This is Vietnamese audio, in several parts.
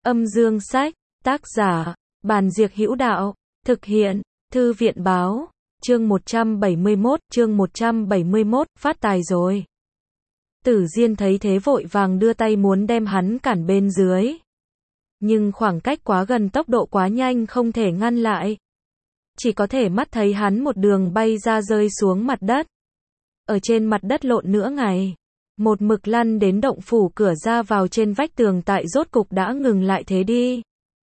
Âm dương sách, tác giả, Bàn Diệc Hữu Đạo, thực hiện, Thư viện báo, chương 171, phát tài rồi. Tử Diên thấy thế vội vàng đưa tay muốn đem hắn cản bên dưới. Nhưng khoảng cách quá gần, tốc độ quá nhanh không thể ngăn lại. Chỉ có thể mắt thấy hắn một đường bay ra rơi xuống mặt đất. Ở trên mặt đất lộn nửa ngày. Một mực lăn đến động phủ cửa ra vào trên vách tường tại rốt cục đã ngừng lại thế đi.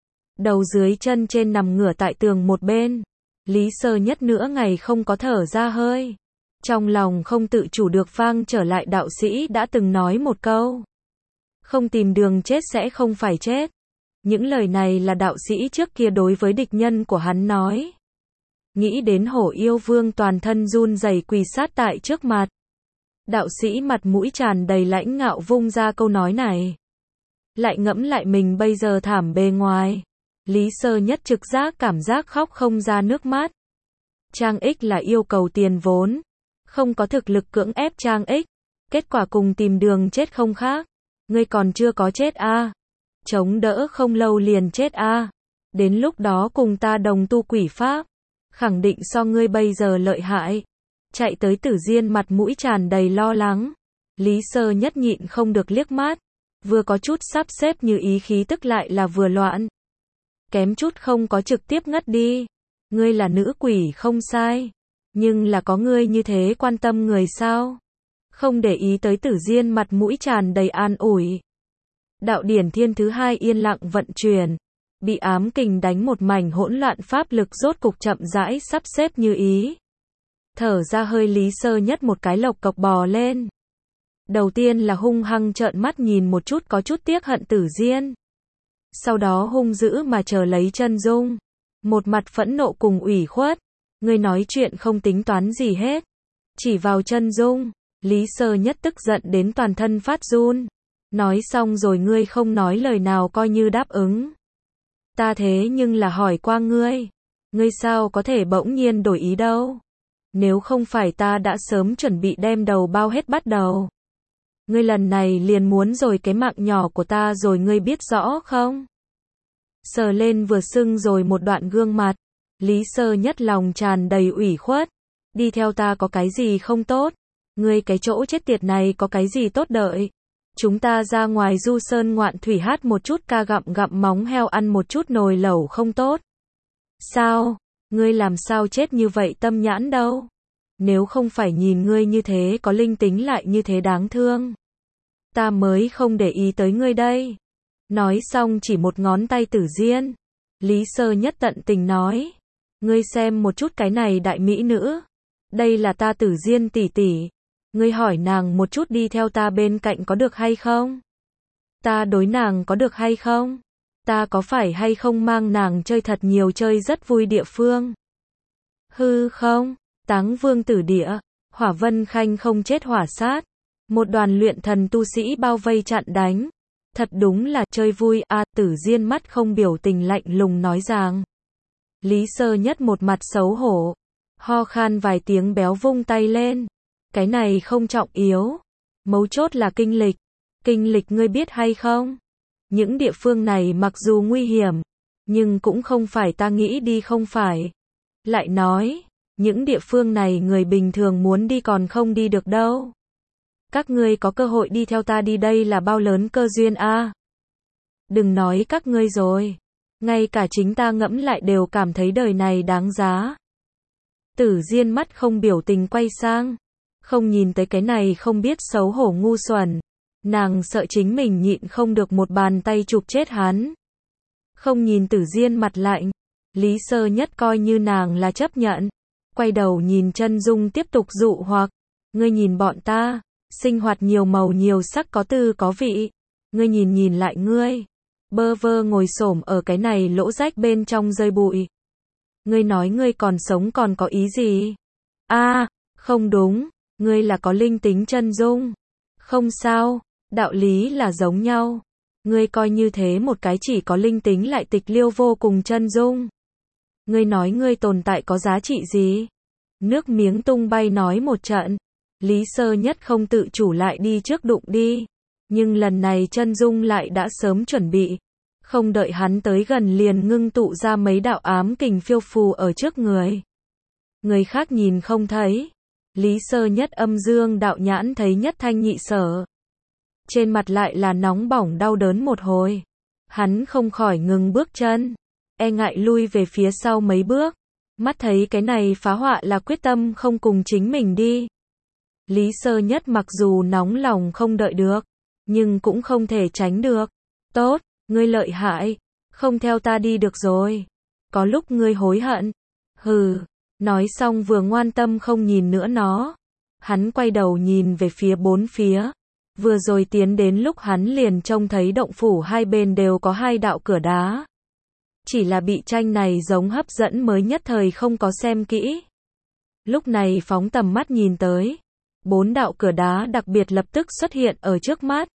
Đầu dưới chân trên nằm ngửa tại tường một bên. Lý Sơ Nhất nửa ngày không có thở ra hơi. Trong lòng không tự chủ được vang trở lại đạo sĩ đã từng nói một câu. Không tìm đường chết sẽ không phải chết. Những lời này là đạo sĩ trước kia đối với địch nhân của hắn nói. Nghĩ đến Hổ Yêu Vương toàn thân run rẩy quỳ sát tại trước mặt. Đạo sĩ mặt mũi tràn đầy lãnh ngạo vung ra câu nói này. Lại ngẫm lại mình bây giờ thảm bề ngoài. Lý Sơ Nhất trực giác cảm giác khóc không ra nước mắt. Trang Ích là yêu cầu tiền vốn. Không có thực lực cưỡng ép Trang Ích. Kết quả cùng tìm đường chết không khác. Ngươi còn chưa có chết a, chống đỡ không lâu liền chết a. Đến lúc đó cùng ta đồng tu quỷ pháp. Khẳng định so ngươi bây giờ lợi hại. Chạy tới Tử Diên mặt mũi tràn đầy lo lắng. Lý Sơ Nhất nhịn không được liếc mắt. Vừa có chút sắp xếp như ý khí tức lại là vừa loạn. Kém chút không có trực tiếp ngất đi. Ngươi là nữ quỷ không sai. Nhưng là có ngươi như thế quan tâm người sao? Không để ý tới Tử Diên mặt mũi tràn đầy an ủi. Đạo điển thiên thứ hai yên lặng vận chuyển. Bị ám kình đánh một mảnh hỗn loạn pháp lực rốt cục chậm rãi sắp xếp như ý. Thở ra hơi Lý Sơ Nhất một cái lộc cộc bò lên. Đầu tiên là hung hăng trợn mắt nhìn một chút có chút tiếc hận Tử Diên. Sau đó hung dữ mà chờ lấy Chân Dung. Một mặt phẫn nộ cùng ủy khuất. Ngươi nói chuyện không tính toán gì hết. Chỉ vào Chân Dung. Lý Sơ Nhất tức giận đến toàn thân phát run. Nói xong rồi ngươi không nói lời nào coi như đáp ứng. Ta thế nhưng là hỏi qua ngươi. Ngươi sao có thể bỗng nhiên đổi ý đâu. Nếu không phải ta đã sớm chuẩn bị đem đầu bao hết bắt đầu. Ngươi lần này liền muốn rồi cái mạng nhỏ của ta rồi ngươi biết rõ không? Sờ lên vừa sưng rồi một đoạn gương mặt. Lý Sơ Nhất lòng tràn đầy ủy khuất. Đi theo ta có cái gì không tốt? Ngươi cái chỗ chết tiệt này có cái gì tốt đợi? Chúng ta ra ngoài du sơn ngoạn thủy hát một chút ca gặm móng heo ăn một chút nồi lẩu không tốt. Sao? Ngươi làm sao chết như vậy tâm nhãn đâu? Nếu không phải nhìn ngươi như thế có linh tính lại như thế đáng thương. Ta mới không để ý tới ngươi đây. Nói xong chỉ một ngón tay Tử Diên. Lý Sơ Nhất tận tình nói. Ngươi xem một chút cái này đại mỹ nữ. Đây là ta Tử Diên tỷ tỷ. Ngươi hỏi nàng một chút đi theo ta bên cạnh có được hay không? Ta đối nàng có được hay không? Ta có phải hay không mang nàng chơi thật nhiều chơi rất vui địa phương? Hư không? Táng Vương Tử Địa, Hỏa Vân Khanh không chết hỏa sát. Một đoàn luyện thần tu sĩ bao vây chặn đánh. Thật đúng là chơi vui a. Tử Diên mắt không biểu tình lạnh lùng nói rằng. Lý Sơ Nhất một mặt xấu hổ. Ho khan vài tiếng béo vung tay lên. Cái này không trọng yếu. Mấu chốt là kinh lịch. Kinh lịch ngươi biết hay không? Những địa phương này mặc dù nguy hiểm. Nhưng cũng không phải ta nghĩ đi không phải. Lại nói. Những địa phương này người bình thường muốn đi còn không đi được đâu. Các ngươi có cơ hội đi theo ta đi đây là bao lớn cơ duyên a. Đừng nói các ngươi rồi. Ngay cả chính ta ngẫm lại đều cảm thấy đời này đáng giá. Tử Diên mắt không biểu tình quay sang. Không nhìn tới cái này không biết xấu hổ ngu xuẩn. Nàng sợ chính mình nhịn không được một bàn tay chụp chết hắn. Không nhìn Tử Diên mặt lạnh. Lý Sơ Nhất coi như nàng là chấp nhận. Quay đầu nhìn Chân Dung tiếp tục dụ hoặc. Ngươi nhìn bọn ta. Sinh hoạt nhiều màu nhiều sắc có tư có vị. Ngươi nhìn lại ngươi. Bơ vơ ngồi xổm ở cái này lỗ rách bên trong rơi bụi. Ngươi nói ngươi còn sống còn có ý gì? A, không đúng. Ngươi là có linh tính Chân Dung. Không sao. Đạo lý là giống nhau. Ngươi coi như thế một cái chỉ có linh tính lại tịch liêu vô cùng Chân Dung. Ngươi nói ngươi tồn tại có giá trị gì? Nước miếng tung bay nói một trận. Lý Sơ Nhất không tự chủ lại đi trước đụng đi. Nhưng lần này Chân Dung lại đã sớm chuẩn bị. Không đợi hắn tới gần liền ngưng tụ ra mấy đạo ám kình phiêu phù ở trước người. Người khác nhìn không thấy. Lý Sơ Nhất âm dương đạo nhãn thấy nhất thanh nhị sở. Trên mặt lại là nóng bỏng đau đớn một hồi. Hắn không khỏi ngừng bước chân. E ngại lui về phía sau mấy bước. Mắt thấy cái này phá họa là quyết tâm không cùng chính mình đi. Lý Sơ Nhất mặc dù nóng lòng không đợi được, nhưng cũng không thể tránh được. Tốt, ngươi lợi hại, không theo ta đi được rồi. Có lúc ngươi hối hận. Hừ, nói xong vừa ngoan tâm không nhìn nữa nó. Hắn quay đầu nhìn về phía bốn phía. Vừa rồi tiến đến lúc hắn liền trông thấy động phủ hai bên đều có hai đạo cửa đá. Chỉ là bị tranh này giống hấp dẫn mới nhất thời không có xem kỹ. Lúc này phóng tầm mắt nhìn tới. Bốn đạo cửa đá đặc biệt lập tức xuất hiện ở trước mắt.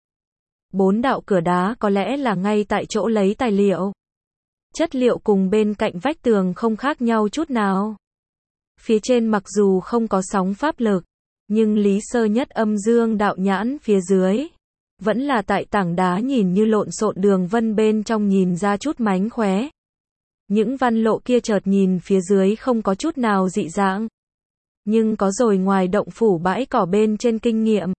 Bốn đạo cửa đá có lẽ là ngay tại chỗ lấy tài liệu. Chất liệu cùng bên cạnh vách tường không khác nhau chút nào. Phía trên mặc dù không có sóng pháp lực, nhưng Lý Sơ Nhất âm dương đạo nhãn phía dưới. Vẫn là tại tảng đá nhìn như lộn xộn đường vân bên trong nhìn ra chút mánh khóe. Những văn lộ kia chợt nhìn phía dưới không có chút nào dị dạng. Nhưng có rồi ngoài động phủ bãi cỏ bên trên kinh nghiệm.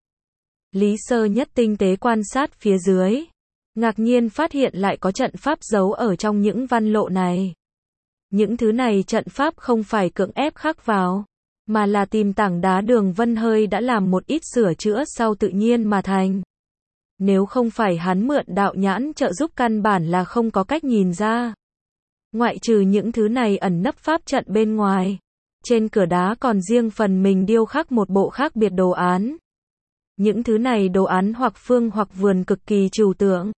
Lý Sơ Nhất tinh tế quan sát phía dưới. Ngạc nhiên phát hiện lại có trận pháp giấu ở trong những văn lộ này. Những thứ này trận pháp không phải cưỡng ép khắc vào, mà là tìm tảng đá đường vân hơi đã làm một ít sửa chữa sau tự nhiên mà thành. Nếu không phải hắn mượn đạo nhãn trợ giúp căn bản là không có cách nhìn ra. Ngoại trừ những thứ này ẩn nấp pháp trận bên ngoài. Trên cửa đá còn riêng phần mình điêu khắc một bộ khác biệt đồ án. Những thứ này đồ án hoặc phương hoặc vườn cực kỳ trừu tượng.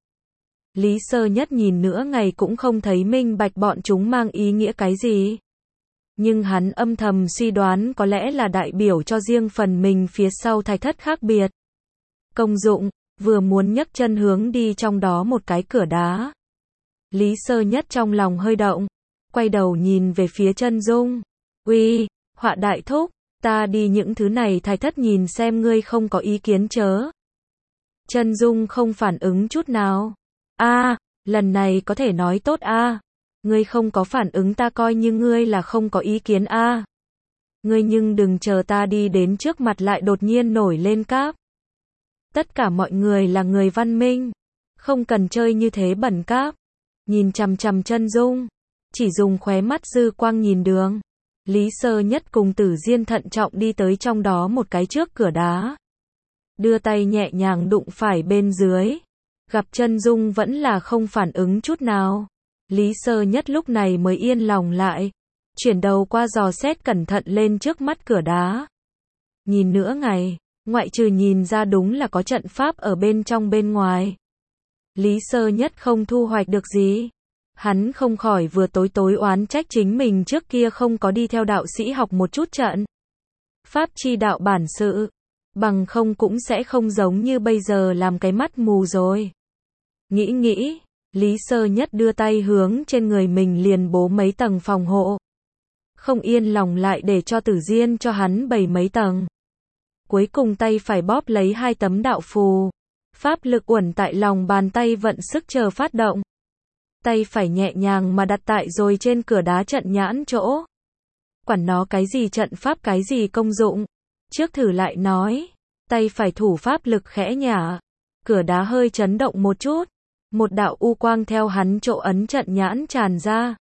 Lý Sơ Nhất nhìn nửa ngày cũng không thấy minh bạch bọn chúng mang ý nghĩa cái gì. Nhưng hắn âm thầm suy đoán có lẽ là đại biểu cho riêng phần mình phía sau thạch thất khác biệt. Công dụng, vừa muốn nhấc chân hướng đi trong đó một cái cửa đá. Lý Sơ Nhất trong lòng hơi động, quay đầu nhìn về phía Chân Dung. Uy, Họa đại thúc, ta đi những thứ này thạch thất nhìn xem ngươi không có ý kiến chớ. Chân Dung không phản ứng chút nào. Lần này có thể nói tốt ngươi không có phản ứng ta coi như ngươi là không có ý kiến Ngươi nhưng đừng chờ ta đi đến trước mặt lại đột nhiên nổi lên cáp. Tất cả mọi người là người văn minh, không cần chơi như thế bẩn cáp. Nhìn chằm chằm Chân Dung, chỉ dùng khóe mắt dư quang nhìn đường. Lý Sơ Nhất cùng Tử Diên thận trọng đi tới trong đó một cái trước cửa đá. Đưa tay nhẹ nhàng đụng phải bên dưới. Gặp Chân Dung vẫn là không phản ứng chút nào. Lý Sơ Nhất lúc này mới yên lòng lại. Chuyển đầu qua dò xét cẩn thận lên trước mắt cửa đá. Nhìn nửa ngày, ngoại trừ nhìn ra đúng là có trận pháp ở bên trong bên ngoài. Lý Sơ Nhất không thu hoạch được gì. Hắn không khỏi vừa tối oán trách chính mình trước kia không có đi theo đạo sĩ học một chút trận pháp chi đạo bản sự. Bằng không cũng sẽ không giống như bây giờ làm cái mắt mù rồi. Nghĩ, Lý Sơ Nhất đưa tay hướng trên người mình liền bố mấy tầng phòng hộ. Không yên lòng lại để cho Tử Diên cho hắn bày mấy tầng. Cuối cùng tay phải bóp lấy hai tấm đạo phù. Pháp lực uẩn tại lòng bàn tay vận sức chờ phát động. Tay phải nhẹ nhàng mà đặt tại rồi trên cửa đá trận nhãn chỗ. Quản nó cái gì trận pháp cái gì công dụng. Trước thử lại nói. Tay phải thủ pháp lực khẽ nhả. Cửa đá hơi chấn động một chút. Một đạo u quang theo hắn chỗ ấn trận nhãn tràn ra.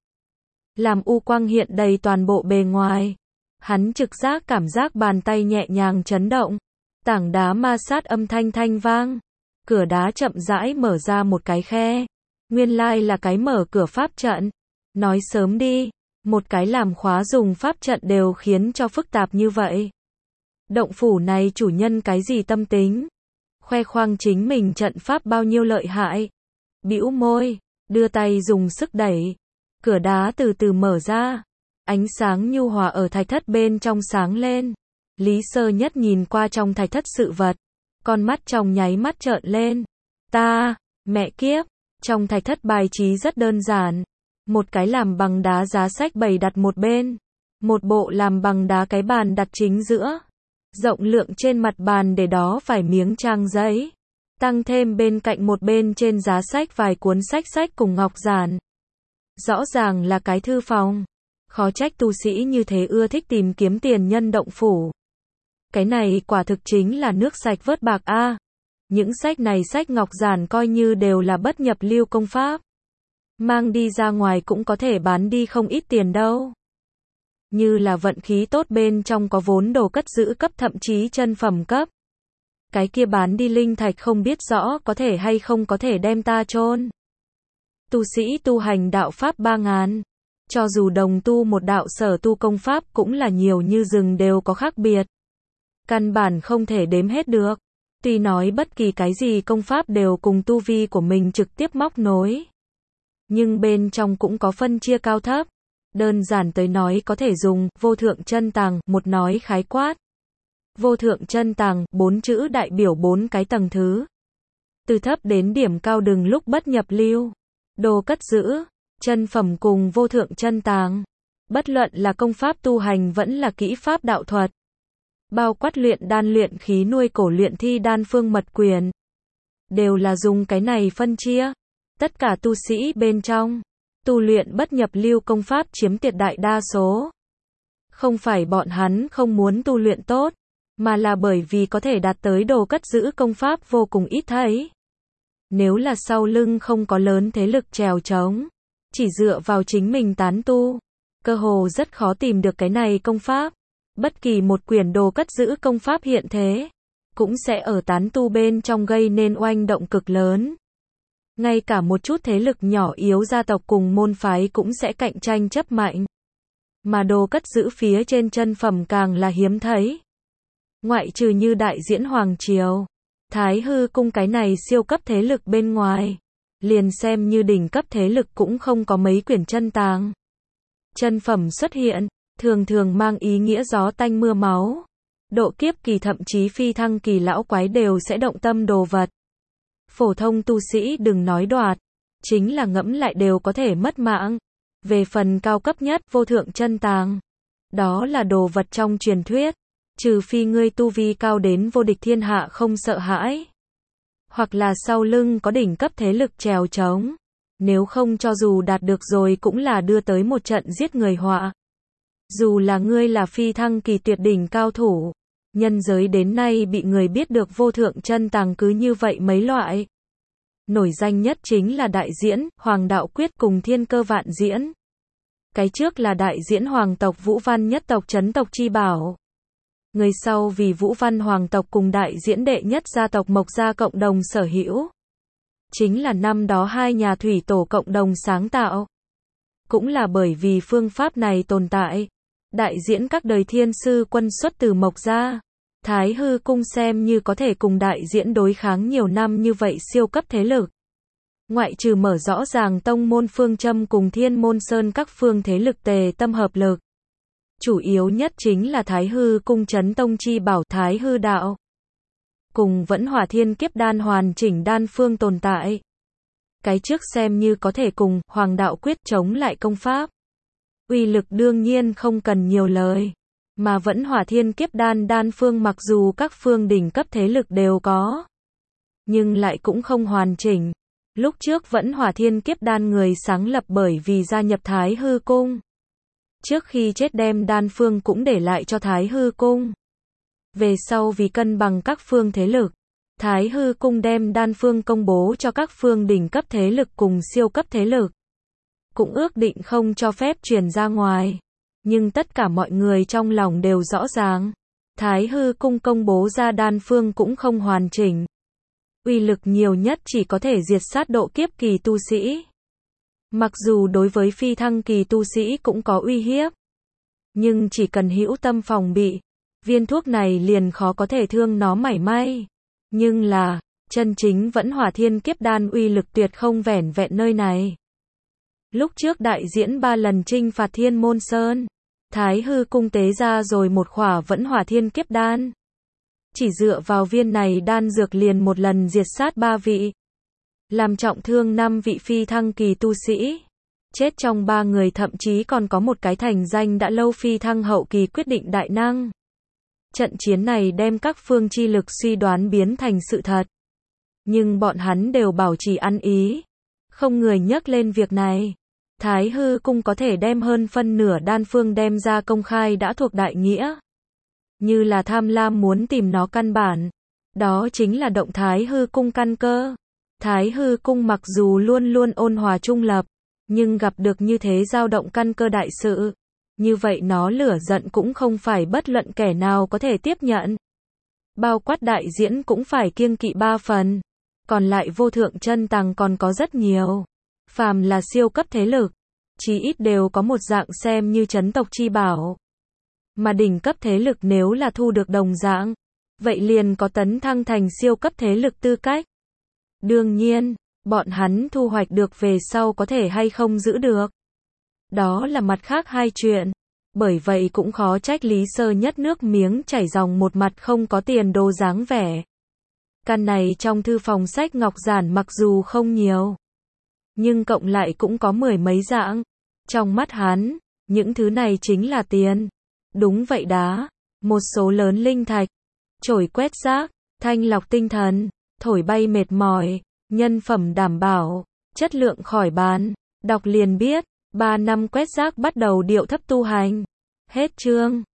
Làm u quang hiện đầy toàn bộ bề ngoài. Hắn trực giác cảm giác bàn tay nhẹ nhàng chấn động. Tảng đá ma sát âm thanh thanh vang. Cửa đá chậm rãi mở ra một cái khe. Nguyên lai là cái mở cửa pháp trận. Nói sớm đi. Một cái làm khóa dùng pháp trận đều khiến cho phức tạp như vậy. Động phủ này chủ nhân cái gì tâm tính. Khoe khoang chính mình trận pháp bao nhiêu lợi hại. Bĩu môi, đưa tay dùng sức đẩy. Cửa đá từ từ mở ra. Ánh sáng nhu hòa ở thạch thất bên trong sáng lên. Lý Sơ Nhất nhìn qua trong thạch thất sự vật. Con mắt trong nháy mắt trợn lên. Mẹ kiếp. Trong thạch thất bài trí rất đơn giản. Một cái làm bằng đá giá sách bày đặt một bên. Một bộ làm bằng đá cái bàn đặt chính giữa. Rộng lượng trên mặt bàn để đó vài miếng trang giấy. Tăng thêm bên cạnh một bên trên giá sách vài cuốn sách cùng ngọc giản. Rõ ràng là cái thư phòng. Khó trách tu sĩ như thế ưa thích tìm kiếm tiền nhân động phủ. Cái này quả thực chính là nước sạch vớt bạc a. Những sách này sách ngọc giản coi như đều là bất nhập lưu công pháp. Mang đi ra ngoài cũng có thể bán đi không ít tiền đâu. Như là vận khí tốt bên trong có vốn đồ cất giữ cấp thậm chí chân phẩm cấp. Cái kia bán đi linh thạch không biết rõ có thể hay không có thể đem ta chôn. Tu sĩ tu hành đạo pháp 3.000. Cho dù đồng tu một đạo sở tu công pháp cũng là nhiều như rừng đều có khác biệt. Căn bản không thể đếm hết được. Tuy nói bất kỳ cái gì công pháp đều cùng tu vi của mình trực tiếp móc nối. Nhưng bên trong cũng có phân chia cao thấp. Đơn giản tới nói có thể dùng vô thượng chân tàng, một nói khái quát. Vô thượng chân tàng, 4 chữ đại biểu 4 cái tầng thứ. Từ thấp đến điểm cao đừng lúc bất nhập lưu. Đồ cất giữ, chân phẩm cùng vô thượng chân tàng. Bất luận là công pháp tu hành vẫn là kỹ pháp đạo thuật. Bao quát luyện đan luyện khí nuôi cổ luyện thi đan phương mật quyền. Đều là dùng cái này phân chia. Tất cả tu sĩ bên trong. Tu luyện bất nhập lưu công pháp chiếm tuyệt đại đa số. Không phải bọn hắn không muốn tu luyện tốt. Mà là bởi vì có thể đạt tới đồ cất giữ công pháp vô cùng ít thấy. Nếu là sau lưng không có lớn thế lực trèo trống. Chỉ dựa vào chính mình tán tu. Cơ hồ rất khó tìm được cái này công pháp. Bất kỳ một quyển đồ cất giữ công pháp hiện thế. Cũng sẽ ở tán tu bên trong gây nên oanh động cực lớn. Ngay cả một chút thế lực nhỏ yếu gia tộc cùng môn phái cũng sẽ cạnh tranh chấp mạnh. Mà đồ cất giữ phía trên chân phẩm càng là hiếm thấy. Ngoại trừ như đại diễn Hoàng Triều, Thái Hư Cung cái này siêu cấp thế lực bên ngoài. Liền xem như đỉnh cấp thế lực cũng không có mấy quyển chân tàng. Chân phẩm xuất hiện, thường thường mang ý nghĩa gió tanh mưa máu. Độ kiếp kỳ thậm chí phi thăng kỳ lão quái đều sẽ động tâm đồ vật. Phổ thông tu sĩ đừng nói đoạt, chính là ngẫm lại đều có thể mất mạng. Về phần cao cấp nhất vô thượng chân tàng, đó là đồ vật trong truyền thuyết. Trừ phi ngươi tu vi cao đến vô địch thiên hạ không sợ hãi. Hoặc là sau lưng có đỉnh cấp thế lực trèo trống. Nếu không cho dù đạt được rồi cũng là đưa tới một trận giết người họa. Dù là ngươi là phi thăng kỳ tuyệt đỉnh cao thủ. Nhân giới đến nay bị người biết được vô thượng chân tàng cứ như vậy mấy loại. Nổi danh nhất chính là đại diễn, Hoàng đạo quyết cùng thiên cơ vạn diễn. Cái trước là đại diễn hoàng tộc Vũ Văn nhất tộc trấn tộc chi bảo. Người sau vì Vũ Văn hoàng tộc cùng đại diễn đệ nhất gia tộc Mộc gia cộng đồng sở hữu. Chính là năm đó hai nhà thủy tổ cộng đồng sáng tạo. Cũng là bởi vì phương pháp này tồn tại. Đại diễn các đời thiên sư quân xuất từ Mộc gia. Thái Hư Cung xem như có thể cùng đại diễn đối kháng nhiều năm như vậy siêu cấp thế lực. Ngoại trừ mở rõ ràng tông môn phương châm cùng thiên môn sơn các phương thế lực tề tâm hợp lực. Chủ yếu nhất chính là Thái Hư Cung trấn tông chi bảo Thái Hư đạo. Cùng vẫn hỏa thiên kiếp đan hoàn chỉnh đan phương tồn tại. Cái trước xem như có thể cùng Hoàng đạo quyết chống lại công pháp. Uy lực đương nhiên không cần nhiều lời. Mà vẫn hỏa thiên kiếp đan phương mặc dù các phương đỉnh cấp thế lực đều có. Nhưng lại cũng không hoàn chỉnh. Lúc trước vẫn hỏa thiên kiếp đan người sáng lập bởi vì gia nhập Thái Hư Cung. Trước khi chết đem đan phương cũng để lại cho Thái Hư Cung. Về sau vì cân bằng các phương thế lực, Thái Hư Cung đem đan phương công bố cho các phương đỉnh cấp thế lực cùng siêu cấp thế lực. Cũng ước định không cho phép truyền ra ngoài. Nhưng tất cả mọi người trong lòng đều rõ ràng. Thái Hư Cung công bố ra đan phương cũng không hoàn chỉnh. Uy lực nhiều nhất chỉ có thể diệt sát độ kiếp kỳ tu sĩ. Mặc dù đối với phi thăng kỳ tu sĩ cũng có uy hiếp. Nhưng chỉ cần hữu tâm phòng bị, viên thuốc này liền khó có thể thương nó mảy may. Nhưng là, chân chính vẫn hỏa thiên kiếp đan uy lực tuyệt không vẻn vẹn nơi này. Lúc trước đại diễn 3 lần chinh phạt Thiên Môn Sơn, Thái Hư Cung tế ra rồi một khỏa vẫn hỏa thiên kiếp đan. Chỉ dựa vào viên này đan dược liền một lần diệt sát 3 vị. Làm trọng thương 5 vị phi thăng kỳ tu sĩ. Chết trong 3 người thậm chí còn có một cái thành danh đã lâu phi thăng hậu kỳ quyết định đại năng. Trận chiến này đem các phương chi lực suy đoán biến thành sự thật. Nhưng bọn hắn đều bảo trì ăn ý. Không người nhắc lên việc này. Thái hư cung có thể đem hơn phân nửa đan phương đem ra công khai đã thuộc đại nghĩa. Như là tham lam muốn tìm nó căn bản. Đó chính là động Thái hư cung căn cơ. Thái hư cung mặc dù luôn luôn ôn hòa trung lập, nhưng gặp được như thế dao động căn cơ đại sự. Như vậy nó lửa giận cũng không phải bất luận kẻ nào có thể tiếp nhận. Bao quát đại diễn cũng phải kiêng kỵ 3 phần. Còn lại vô thượng chân tàng còn có rất nhiều. Phàm là siêu cấp thế lực, chí ít đều có một dạng xem như chấn tộc chi bảo. Mà đỉnh cấp thế lực nếu là thu được đồng dạng, vậy liền có tấn thăng thành siêu cấp thế lực tư cách. Đương nhiên, bọn hắn thu hoạch được về sau có thể hay không giữ được. Đó là mặt khác hai chuyện. Bởi vậy cũng khó trách Lý Sơ Nhất nước miếng chảy ròng một mặt không có tiền đồ dáng vẻ. Căn này trong thư phòng sách ngọc giản mặc dù không nhiều, nhưng cộng lại cũng có 10 mấy dạng. Trong mắt hắn, những thứ này chính là tiền. Đúng vậy đá, một số lớn linh thạch, chổi quét rác, thanh lọc tinh thần, thổi bay mệt mỏi, nhân phẩm đảm bảo, chất lượng khỏi bàn. Đọc liền biết, 3 năm quét rác bắt đầu điệu thấp tu hành. Hết chương.